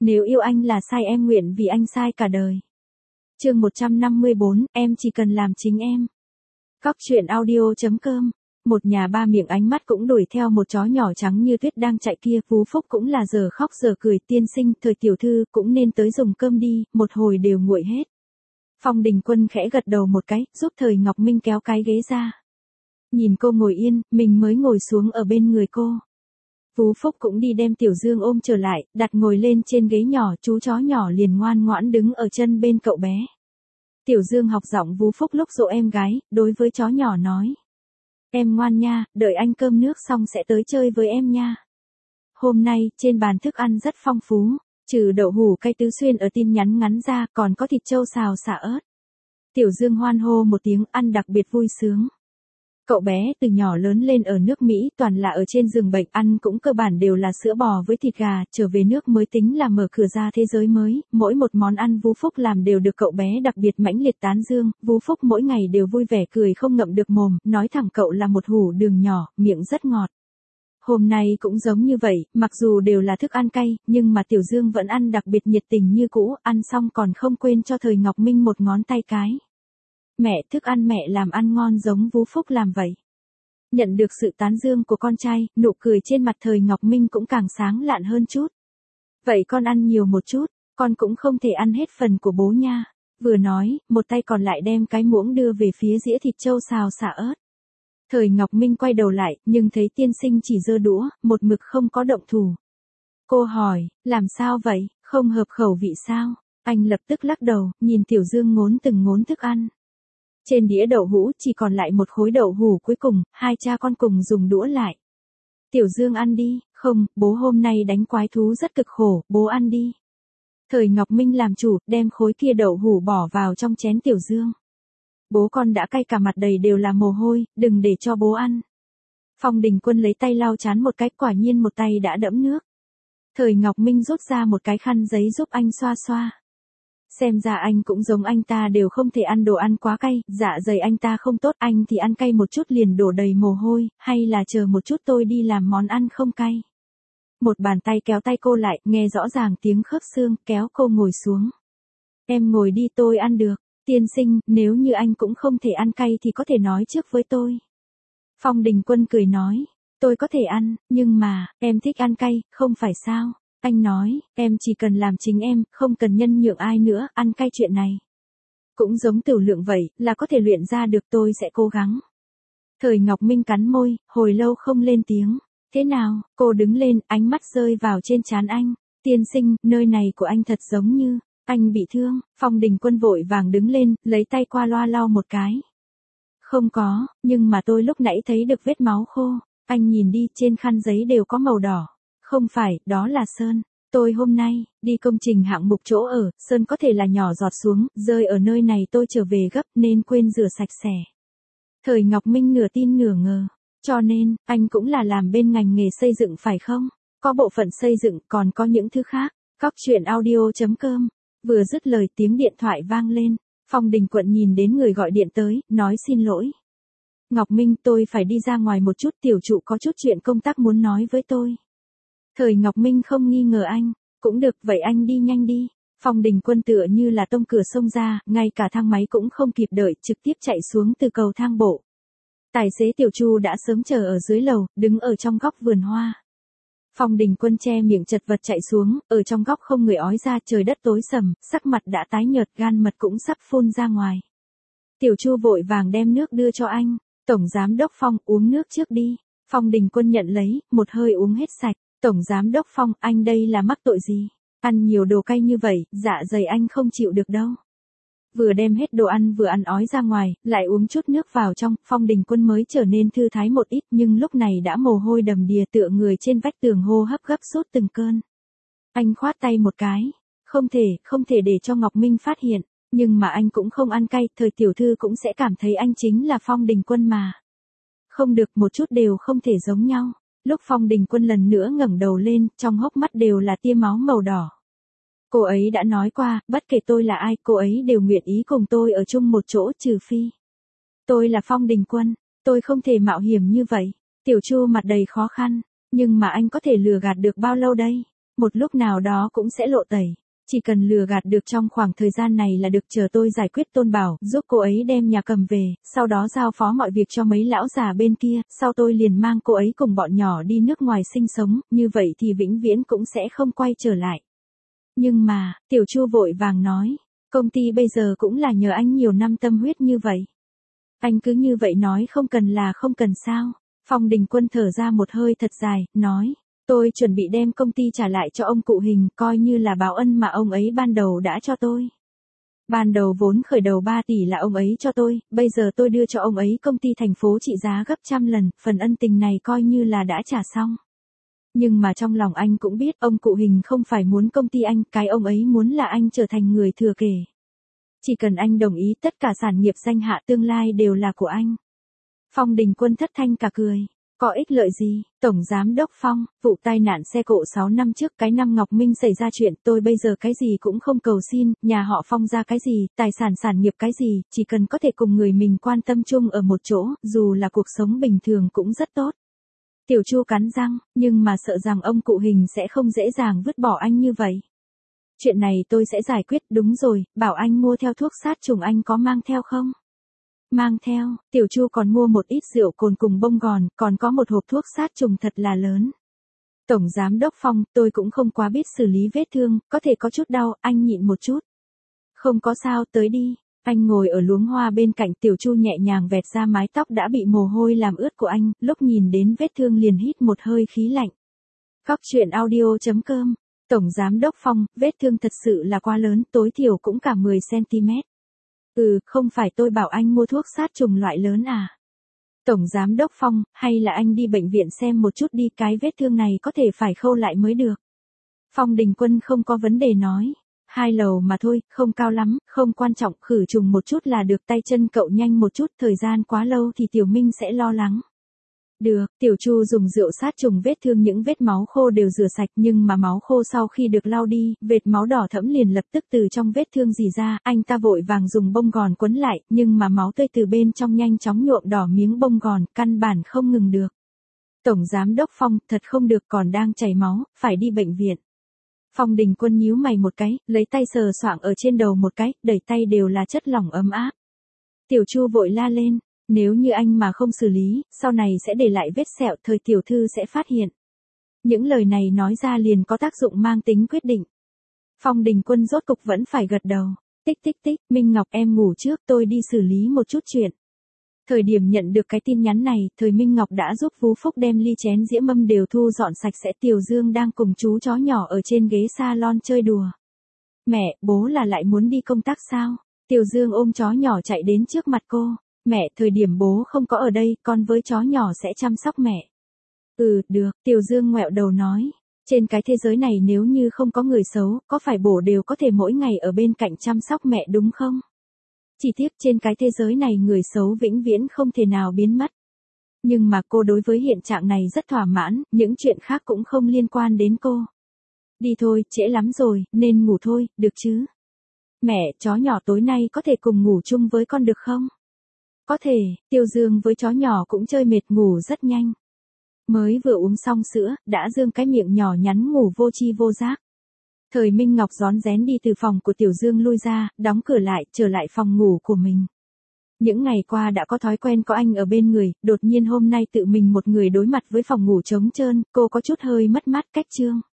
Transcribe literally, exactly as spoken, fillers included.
Nếu yêu anh là sai em nguyện vì anh sai cả đời. Chương một trăm năm mươi bốn, em chỉ cần làm chính em. Cóc truyện audio chấm com. Một nhà ba miệng ánh mắt cũng đuổi theo một chó nhỏ trắng như tuyết đang chạy kia, Phú Phúc cũng là giờ khóc giờ cười, tiên sinh, thời tiểu thư cũng nên tới dùng cơm đi, một hồi đều nguội hết. Phong Đình Quân khẽ gật đầu một cái, giúp Thời Ngọc Minh kéo cái ghế ra. Nhìn cô ngồi yên, mình mới ngồi xuống ở bên người cô. Phú Phúc cũng đi đem Tiểu Dương ôm trở lại, đặt ngồi lên trên ghế nhỏ, chú chó nhỏ liền ngoan ngoãn đứng ở chân bên cậu bé. Tiểu Dương học giọng Phú Phúc lúc dỗ em gái, đối với chó nhỏ nói. Em ngoan nha, đợi anh cơm nước xong sẽ tới chơi với em nha. Hôm nay, trên bàn thức ăn rất phong phú, trừ đậu hủ cay tứ xuyên ở tin nhắn ngắn ra, còn có thịt trâu xào xả ớt. Tiểu Dương hoan hô một tiếng, ăn đặc biệt vui sướng. Cậu bé từ nhỏ lớn lên ở nước Mỹ, toàn là ở trên giường bệnh, ăn cũng cơ bản đều là sữa bò với thịt gà, trở về nước mới tính là mở cửa ra thế giới mới, mỗi một món ăn Phú Phúc làm đều được cậu bé đặc biệt mãnh liệt tán dương, Phú Phúc mỗi ngày đều vui vẻ cười không ngậm được mồm, nói thẳng cậu là một hủ đường nhỏ, miệng rất ngọt. Hôm nay cũng giống như vậy, mặc dù đều là thức ăn cay, nhưng mà Tiểu Dương vẫn ăn đặc biệt nhiệt tình như cũ, ăn xong còn không quên cho Thời Ngọc Minh một ngón tay cái. Mẹ, thức ăn mẹ làm ăn ngon giống Phú Phúc làm vậy. Nhận được sự tán dương của con trai, nụ cười trên mặt Thời Ngọc Minh cũng càng sáng lạn hơn chút. Vậy con ăn nhiều một chút, con cũng không thể ăn hết phần của bố nha. Vừa nói, một tay còn lại đem cái muỗng đưa về phía dĩa thịt trâu xào xả ớt. Thời Ngọc Minh quay đầu lại, nhưng thấy tiên sinh chỉ giơ đũa, một mực không có động thủ. Cô hỏi, làm sao vậy, không hợp khẩu vị sao? Anh lập tức lắc đầu, nhìn Tiểu Dương ngốn từng ngốn thức ăn. Trên đĩa đậu hũ chỉ còn lại một khối đậu hũ cuối cùng, hai cha con cùng dùng đũa lại. Tiểu Dương ăn đi, không, bố hôm nay đánh quái thú rất cực khổ, bố ăn đi. Thời Ngọc Minh làm chủ, đem khối kia đậu hũ bỏ vào trong chén Tiểu Dương. Bố con đã cay cả mặt đầy đều là mồ hôi, đừng để cho bố ăn. Phong Đình Quân lấy tay lau chán một cái, quả nhiên một tay đã đẫm nước. Thời Ngọc Minh rút ra một cái khăn giấy giúp anh xoa xoa. Xem ra anh cũng giống anh ta đều không thể ăn đồ ăn quá cay, dạ dày anh ta không tốt, anh thì ăn cay một chút liền đổ đầy mồ hôi, hay là chờ một chút tôi đi làm món ăn không cay. Một bàn tay kéo tay cô lại, nghe rõ ràng tiếng khớp xương, kéo cô ngồi xuống. Em ngồi đi, tôi ăn được. Tiên sinh, nếu như anh cũng không thể ăn cay thì có thể nói trước với tôi. Phong Đình Quân cười nói, tôi có thể ăn, nhưng mà, em thích ăn cay, không phải sao? Anh nói, em chỉ cần làm chính em, không cần nhân nhượng ai nữa, ăn cay chuyện này. Cũng giống Tiểu Lượng vậy, là có thể luyện ra được, tôi sẽ cố gắng. Thời Ngọc Minh cắn môi, hồi lâu không lên tiếng. Thế nào, cô đứng lên, ánh mắt rơi vào trên trán anh. Tiên sinh, nơi này của anh thật giống như, anh bị thương. Phong Đình Quân vội vàng đứng lên, lấy tay qua loa lau một cái. Không có, nhưng mà tôi lúc nãy thấy được vết máu khô. Anh nhìn đi, trên khăn giấy đều có màu đỏ. Không phải, đó là sơn. Tôi hôm nay, đi công trình hạng mục chỗ ở, sơn có thể là nhỏ giọt xuống, rơi ở nơi này tôi trở về gấp nên quên rửa sạch sẽ. Thời Ngọc Minh nửa tin nửa ngờ. Cho nên, anh cũng là làm bên ngành nghề xây dựng phải không? Có bộ phận xây dựng, còn có những thứ khác. Cóc truyện audio chấm com. Vừa dứt lời tiếng điện thoại vang lên. Phong Đình Quận nhìn đến người gọi điện tới, nói xin lỗi. Ngọc Minh, tôi phải đi ra ngoài một chút, tiểu trụ có chút chuyện công tác muốn nói với tôi. Thời Ngọc Minh không nghi ngờ anh, cũng được, vậy anh đi nhanh đi. Phong Đình Quân tựa như là tông cửa sông ra, ngay cả thang máy cũng không kịp đợi, trực tiếp chạy xuống từ cầu thang bộ. Tài xế Tiểu Chu đã sớm chờ ở dưới lầu, đứng ở trong góc vườn hoa. Phong Đình Quân che miệng chật vật chạy xuống, ở trong góc không người ói ra, trời đất tối sầm, sắc mặt đã tái nhợt, gan mật cũng sắp phun ra ngoài. Tiểu Chu vội vàng đem nước đưa cho anh. Tổng Giám đốc Phong, uống nước trước đi. Phong Đình Quân nhận lấy, một hơi uống hết sạch. Tổng Giám đốc Phong, anh đây là mắc tội gì? Ăn nhiều đồ cay như vậy, dạ dày anh không chịu được đâu. Vừa đem hết đồ ăn vừa ăn ói ra ngoài, lại uống chút nước vào trong, Phong Đình Quân mới trở nên thư thái một ít, nhưng lúc này đã mồ hôi đầm đìa, tựa người trên vách tường, hô hấp gấp rút từng cơn. Anh khoát tay một cái, không thể, không thể để cho Ngọc Minh phát hiện, nhưng mà anh cũng không ăn cay, Thời tiểu thư cũng sẽ cảm thấy anh chính là Phong Đình Quân mà. Không được, một chút đều không thể giống nhau. Lúc Phong Đình Quân lần nữa ngẩng đầu lên, trong hốc mắt đều là tia máu màu đỏ. Cô ấy đã nói qua, bất kể tôi là ai, cô ấy đều nguyện ý cùng tôi ở chung một chỗ, trừ phi tôi là Phong Đình Quân, tôi không thể mạo hiểm như vậy. Tiểu Chu mặt đầy khó khăn, nhưng mà anh có thể lừa gạt được bao lâu đây? Một lúc nào đó cũng sẽ lộ tẩy. Chỉ cần lừa gạt được trong khoảng thời gian này là được, chờ tôi giải quyết Tôn Bảo, giúp cô ấy đem nhà cầm về, sau đó giao phó mọi việc cho mấy lão già bên kia, sau tôi liền mang cô ấy cùng bọn nhỏ đi nước ngoài sinh sống, như vậy thì vĩnh viễn cũng sẽ không quay trở lại. Nhưng mà, Tiểu Chu vội vàng nói, công ty bây giờ cũng là nhờ anh nhiều năm tâm huyết như vậy. Anh cứ như vậy nói không cần là không cần sao? Phong Đình Quân thở ra một hơi thật dài, nói. Tôi chuẩn bị đem công ty trả lại cho ông cụ Hình, coi như là báo ân mà ông ấy ban đầu đã cho tôi. Ban đầu vốn khởi đầu ba tỷ là ông ấy cho tôi, bây giờ tôi đưa cho ông ấy công ty thành phố trị giá gấp trăm lần, phần ân tình này coi như là đã trả xong. Nhưng mà trong lòng anh cũng biết, ông cụ Hình không phải muốn công ty anh, cái ông ấy muốn là anh trở thành người thừa kế. Chỉ cần anh đồng ý, tất cả sản nghiệp danh hạ tương lai đều là của anh. Phong Đình Quân thất thanh cả cười. Có ích lợi gì? Tổng Giám Đốc Phong, vụ tai nạn xe cộ sáu năm trước, cái năm Ngọc Minh xảy ra chuyện, tôi bây giờ cái gì cũng không cầu xin, nhà họ Phong ra cái gì, tài sản sản nghiệp cái gì, chỉ cần có thể cùng người mình quan tâm chung ở một chỗ, dù là cuộc sống bình thường cũng rất tốt. Tiểu Chu cắn răng, nhưng mà sợ rằng ông cụ Hình sẽ không dễ dàng vứt bỏ anh như vậy. Chuyện này tôi sẽ giải quyết, đúng rồi, bảo anh mua theo thuốc sát trùng, anh có mang theo không? Mang theo, Tiểu Chu còn mua một ít rượu cồn cùng bông gòn, còn có một hộp thuốc sát trùng thật là lớn. Tổng Giám Đốc Phong, tôi cũng không quá biết xử lý vết thương, có thể có chút đau, anh nhịn một chút. Không có sao, tới đi. Anh ngồi ở luống hoa bên cạnh, Tiểu Chu nhẹ nhàng vẹt ra mái tóc đã bị mồ hôi làm ướt của anh, lúc nhìn đến vết thương liền hít một hơi khí lạnh. Góc truyện audio chấm com. Tổng Giám Đốc Phong, vết thương thật sự là quá lớn, tối thiểu cũng cả mười xăng-ti-mét. Ừ, không phải tôi bảo anh mua thuốc sát trùng loại lớn à? Tổng Giám Đốc Phong, hay là anh đi bệnh viện xem một chút đi, cái vết thương này có thể phải khâu lại mới được. Phong Đình Quân không có vấn đề nói. Hai lầu mà thôi, không cao lắm, không quan trọng, khử trùng một chút là được, tay chân cậu nhanh một chút, thời gian quá lâu thì Tiểu Minh sẽ lo lắng. Được, Tiểu Chu dùng rượu sát trùng vết thương, những vết máu khô đều rửa sạch, nhưng mà máu khô sau khi được lau đi, vệt máu đỏ thẫm liền lập tức từ trong vết thương rỉ ra, anh ta vội vàng dùng bông gòn quấn lại, nhưng mà máu tươi từ bên trong nhanh chóng nhuộm đỏ miếng bông gòn, căn bản không ngừng được. Tổng Giám Đốc Phong, thật không được, còn đang chảy máu, phải đi bệnh viện. Phong Đình Quân nhíu mày một cái, lấy tay sờ soạng ở trên đầu một cái, đẩy tay đều là chất lỏng ấm áp. Tiểu Chu vội la lên. Nếu như anh mà không xử lý, sau này sẽ để lại vết sẹo, thời tiểu thư sẽ phát hiện. Những lời này nói ra liền có tác dụng mang tính quyết định. Phong Đình Quân rốt cục vẫn phải gật đầu. Tích tích tích, Minh Ngọc em ngủ trước, tôi đi xử lý một chút chuyện. Thời điểm nhận được cái tin nhắn này, thời Minh Ngọc đã giúp Phú Phúc đem ly chén dĩa mâm đều thu dọn sạch sẽ. Tiểu Dương đang cùng chú chó nhỏ ở trên ghế salon chơi đùa. Mẹ, bố là lại muốn đi công tác sao? Tiểu Dương ôm chó nhỏ chạy đến trước mặt cô. Mẹ, thời điểm bố không có ở đây, con với chó nhỏ sẽ chăm sóc mẹ. Ừ, được, Tiểu Dương ngoẹo đầu nói. Trên cái thế giới này nếu như không có người xấu, có phải bố đều có thể mỗi ngày ở bên cạnh chăm sóc mẹ đúng không? Chỉ tiếc trên cái thế giới này người xấu vĩnh viễn không thể nào biến mất. Nhưng mà cô đối với hiện trạng này rất thỏa mãn, những chuyện khác cũng không liên quan đến cô. Đi thôi, trễ lắm rồi, nên ngủ thôi, được chứ? Mẹ, chó nhỏ tối nay có thể cùng ngủ chung với con được không? Có thể, Tiêu Dương với chó nhỏ cũng chơi mệt ngủ rất nhanh. Mới vừa uống xong sữa, đã dương cái miệng nhỏ nhắn ngủ vô tri vô giác. Thời Minh Ngọc rón rén đi từ phòng của Tiểu Dương lui ra, đóng cửa lại, trở lại phòng ngủ của mình. Những ngày qua đã có thói quen có anh ở bên người, đột nhiên hôm nay tự mình một người đối mặt với phòng ngủ trống trơn, cô có chút hơi mất mát cách chương.